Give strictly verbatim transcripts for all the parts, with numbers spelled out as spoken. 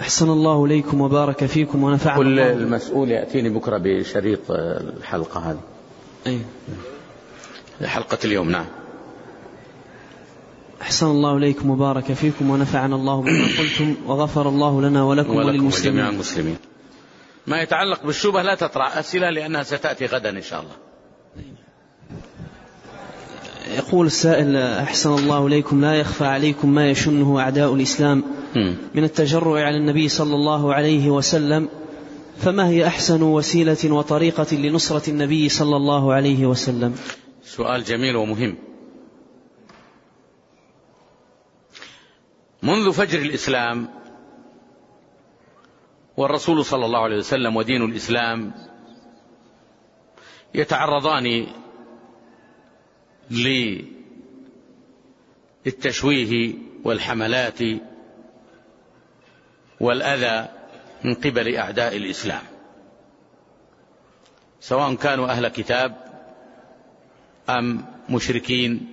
أحسن الله إليكم وبارك فيكم ونفعنا كل الله. المسؤول يأتيني بكرة بشريط الحلقة هذه. أي. حلقة اليوم. نعم. أحسن الله إليكم وبارك فيكم ونفعنا الله بما قلتم وغفر الله لنا ولكم وللمسلمين. ولجميع المسلمين. ما يتعلق بالشبهة لا تطرح أسئلة لأنها ستأتي غدا إن شاء الله. يقول السائل: أحسن الله إليكم، لا يخفى عليكم ما يشنه أعداء الإسلام من التجرع على النبي صلى الله عليه وسلم، فما هي أحسن وسيلة وطريقة لنصرة النبي صلى الله عليه وسلم؟ سؤال جميل ومهم. منذ فجر الإسلام والرسول صلى الله عليه وسلم ودين الإسلام يتعرضان للتشويه والحملات والأذى من قبل أعداء الإسلام، سواء كانوا أهل كتاب أم مشركين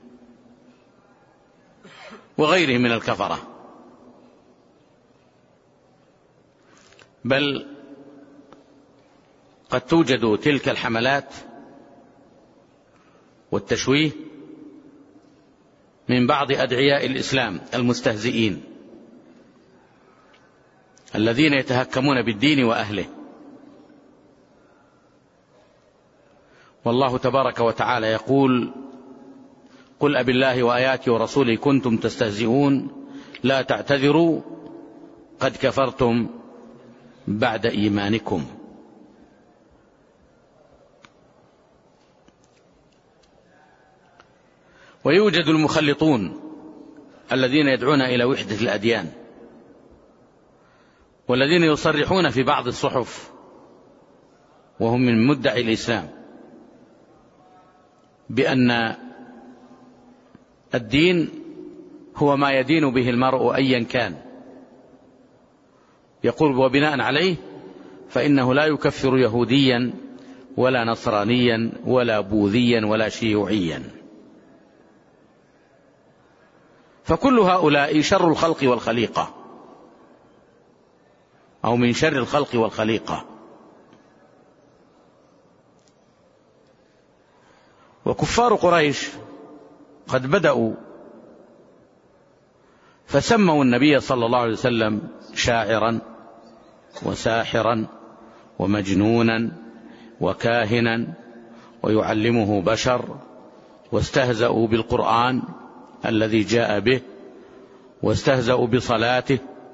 وغيرهم من الكفرة. بل قد توجد تلك الحملات والتشويه من بعض أدعياء الإسلام المستهزئين الذين يتهكمون بالدين وأهله. والله تبارك وتعالى يقول: قل أبالله وآياته ورسوله كنتم تستهزئون لا تعتذروا قد كفرتم بعد إيمانكم. ويوجد المخلطون الذين يدعون إلى وحدة الأديان، والذين يصرحون في بعض الصحف وهم من مدعي الإسلام بأن الدين هو ما يدين به المرء أيا كان، يقول وبناء عليه فإنه لا يكفر يهوديا ولا نصرانيا ولا بوذيا ولا شيوعيا. فكل هؤلاء شر الخلق والخليقة، أو من شر الخلق والخليقة. وكفار قريش قد بدأوا فسموا النبي صلى الله عليه وسلم شاعرا وساحرا ومجنونا وكاهنا ويعلمه بشر، واستهزأوا بالقرآن الذي جاء به، واستهزأوا بصلاته،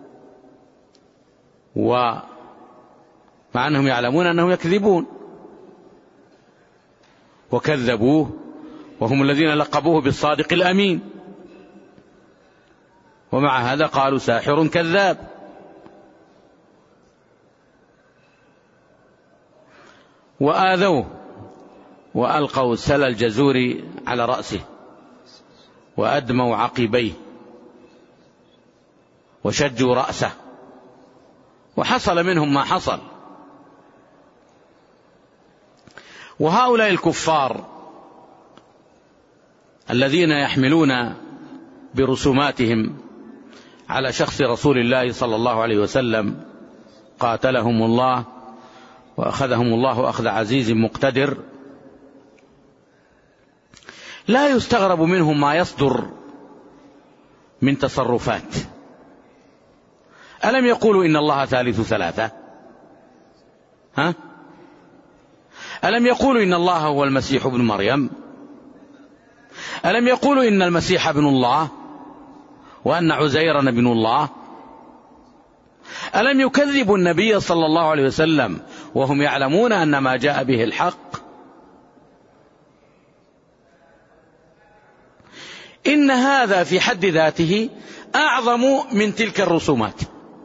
ومع أنهم يعلمون أنهم يكذبون، وكذبوه وهم الذين لقبوه بالصادق الأمين، ومع هذا قالوا ساحر كذاب. وآذوه وألقوا سل الجزور على رأسه وأدموا عقبيه وشجوا رأسه، وحصل منهم ما حصل. وهؤلاء الكفار الذين يحملون برسوماتهم على شخص رسول الله صلى الله عليه وسلم قاتلهم الله وأخذهم الله أخذ عزيز مقتدر، لا يستغرب منهم ما يصدر من تصرفات. ألم يقولوا إن الله ثالث ثلاثة؟ ها؟ ألم يقولوا إن الله هو المسيح ابن مريم؟ ألم يقولوا إن المسيح ابن الله وأن عزيرا ابن الله؟ ألم يكذبوا النبي صلى الله عليه وسلم وهم يعلمون أن ما جاء به الحق؟ إن هذا في حد ذاته أعظم من تلك الرسومات،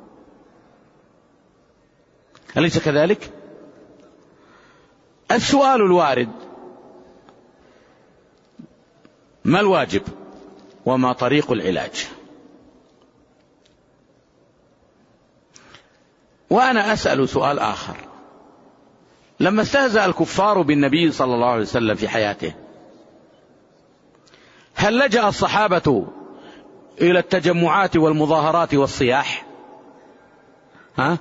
أليس كذلك؟ السؤال الوارد: ما الواجب وما طريق العلاج؟ وأنا أسأل سؤال آخر: لما استهزأ الكفار بالنبي صلى الله عليه وسلم في حياته، هل لجأ الصحابة إلى التجمعات والمظاهرات والصياح؟ ها؟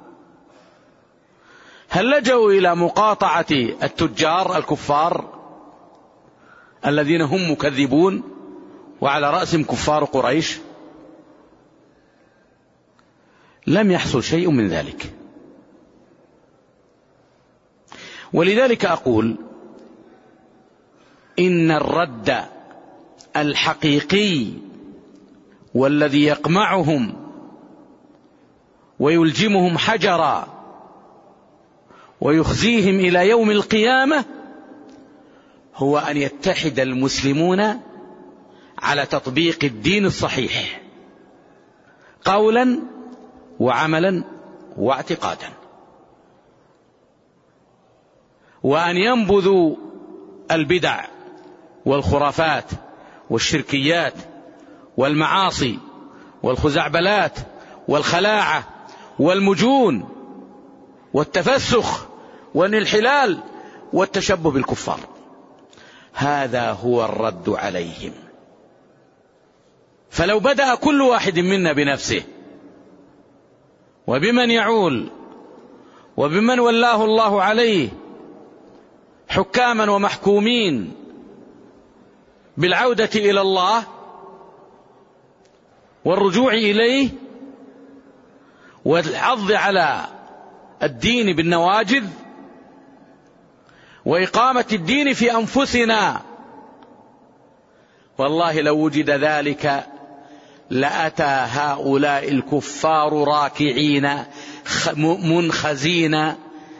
هل لجوا إلى مقاطعة التجار الكفار الذين هم مكذبون وعلى رأسهم كفار قريش؟ لم يحصل شيء من ذلك. ولذلك أقول إن الرد الحقيقي والذي يقمعهم ويلجمهم حجرا ويخزيهم إلى يوم القيامة هو أن يتحد المسلمون على تطبيق الدين الصحيح قولا وعملا واعتقادا، وأن ينبذوا البدع والخرافات والشركيات والمعاصي والخزعبلات والخلاعة والمجون والتفسخ والانحلال والتشبه بالكفار. هذا هو الرد عليهم. فلو بدأ كل واحد منا بنفسه وبمن يعول وبمن ولاه الله عليه حكاما ومحكومين بالعودة إلى الله والرجوع إليه والحظ على الدين بالنواجذ وإقامة الدين في أنفسنا، والله لو وجد ذلك لأتى هؤلاء الكفار راكعين منخزين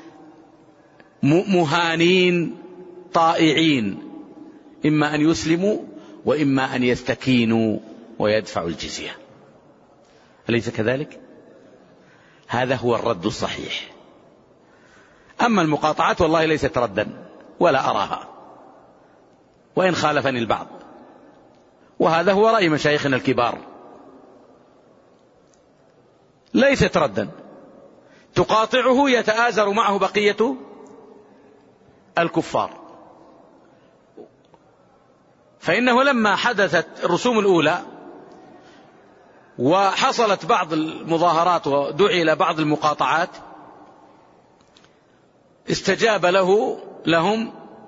مهانين طائعين، إما أن يسلموا وإما أن يستكينوا ويدفعوا الجزية. أليس كذلك؟ هذا هو الرد الصحيح. أما المقاطعات والله ليست ردا ولا أراها، وإن خالفني البعض، وهذا هو رأي مشايخنا الكبار، ليست ردا. تقاطعه يتآزر معه بقية الكفار. فإنه لما حدثت الرسوم الأولى وحصلت بعض المظاهرات ودعي إلى بعض المقاطعات استجاب له لهم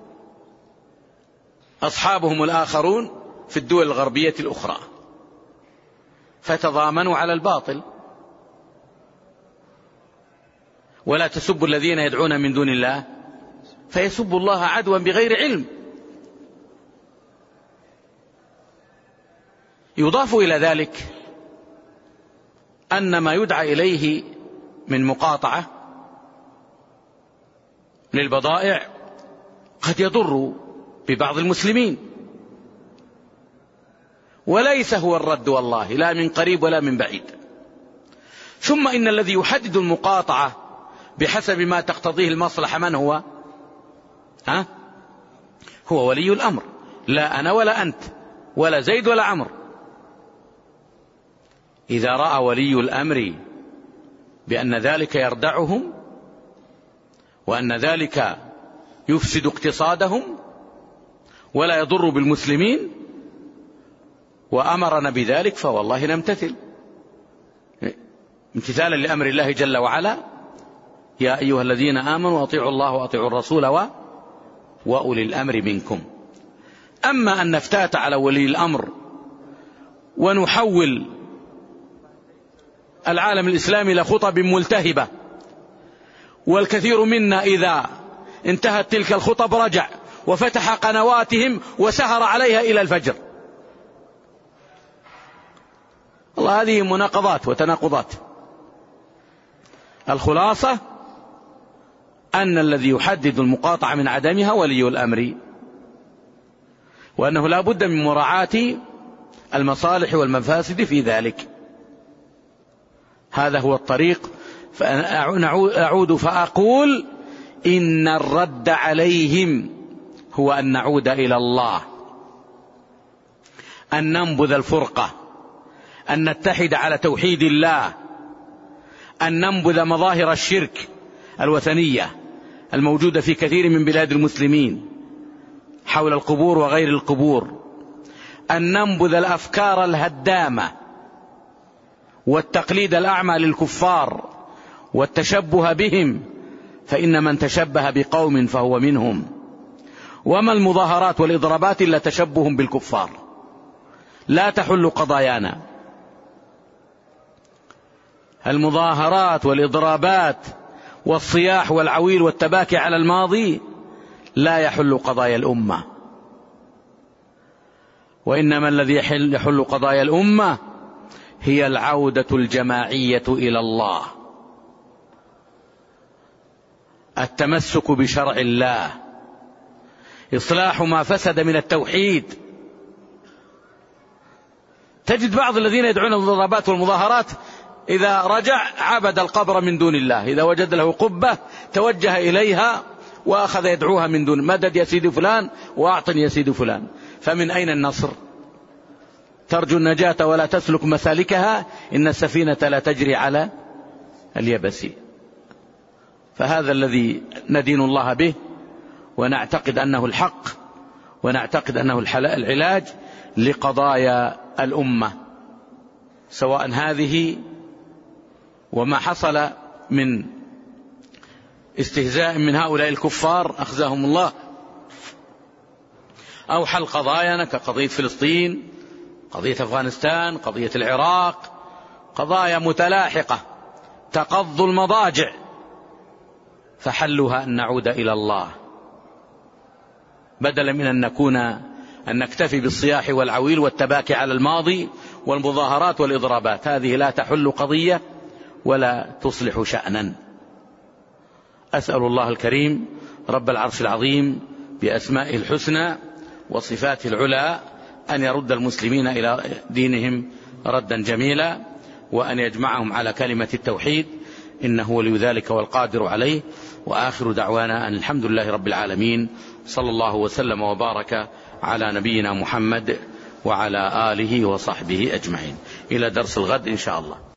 أصحابهم الآخرون في الدول الغربية الأخرى، فتضامنوا على الباطل. ولا تسبوا الذين يدعون من دون الله فيسبوا الله عدوا بغير علم. يضاف إلى ذلك أن ما يدعى إليه من مقاطعة للبضائع قد يضر ببعض المسلمين، وليس هو الرد والله، لا من قريب ولا من بعيد. ثم إن الذي يحدد المقاطعة بحسب ما تقتضيه المصلحة من هو؟ ها؟ هو ولي الأمر، لا أنا ولا أنت ولا زيد ولا عمرو. إذا رأى ولي الأمر بأن ذلك يردعهم وأن ذلك يفسد اقتصادهم ولا يضر بالمسلمين وأمرنا بذلك فوالله نمتثل امتثالا لأمر الله جل وعلا: يا أيها الذين آمنوا أطيعوا الله وأطيعوا الرسول و... وأولي الأمر منكم. أما أن نفتات على ولي الأمر ونحول العالم الإسلامي لخطب ملتهبة، والكثير منا إذا انتهت تلك الخطب رجع وفتح قنواتهم وسهر عليها إلى الفجر. الله، هذه مناقضات وتناقضات. الخلاصة أن الذي يحدد المقاطعة من عدمها ولي الأمر، وأنه لا بد من مراعاة المصالح والمفاسد في ذلك. هذا هو الطريق. فأعود فأقول إن الرد عليهم هو أن نعود إلى الله، أن ننبذ الفرقة، أن نتحد على توحيد الله، أن ننبذ مظاهر الشرك الوثنية الموجودة في كثير من بلاد المسلمين حول القبور وغير القبور، أن ننبذ الأفكار الهدامة والتقليد الأعمى للكفار والتشبه بهم، فإن من تشبه بقوم فهو منهم. وما المظاهرات والإضرابات إلا تشبه بالكفار، لا تحل قضايانا. المظاهرات والإضرابات والصياح والعويل والتباكي على الماضي لا يحل قضايا الأمة، وإنما الذي يحل قضايا الأمة هي العودة الجماعية إلى الله، التمسك بشرع الله، إصلاح ما فسد من التوحيد. تجد بعض الذين يدعون الضربات والمظاهرات إذا رجع عبد القبر من دون الله، إذا وجد له قبة توجه إليها وأخذ يدعوها من دون مدد يا سيدي فلان وأعطني يا سيدي فلان. فمن أين النصر؟ ترجو النجاة ولا تسلك مسالكها، إن السفينة لا تجري على اليبس. فهذا الذي ندين الله به، ونعتقد أنه الحق، ونعتقد أنه العلاج لقضايا الأمة، سواء هذه وما حصل من استهزاء من هؤلاء الكفار أخزاهم الله، أو حل قضايانا كقضية فلسطين، قضية أفغانستان، قضية العراق، قضايا متلاحقة تقض المضاجع، فحلها أن نعود إلى الله بدلا من أن نكون أن نكتفي بالصياح والعويل والتباكي على الماضي والمظاهرات والإضرابات. هذه لا تحل قضية ولا تصلح شأنا. أسأل الله الكريم رب العرش العظيم بأسمائه الحسنى وصفاته العلى أن يرد المسلمين إلى دينهم ردا جميلا، وأن يجمعهم على كلمة التوحيد، إنه ولي ذلك والقادر عليه. وآخر دعوانا أن الحمد لله رب العالمين، صلى الله وسلم وبارك على نبينا محمد وعلى آله وصحبه أجمعين. إلى درس الغد إن شاء الله.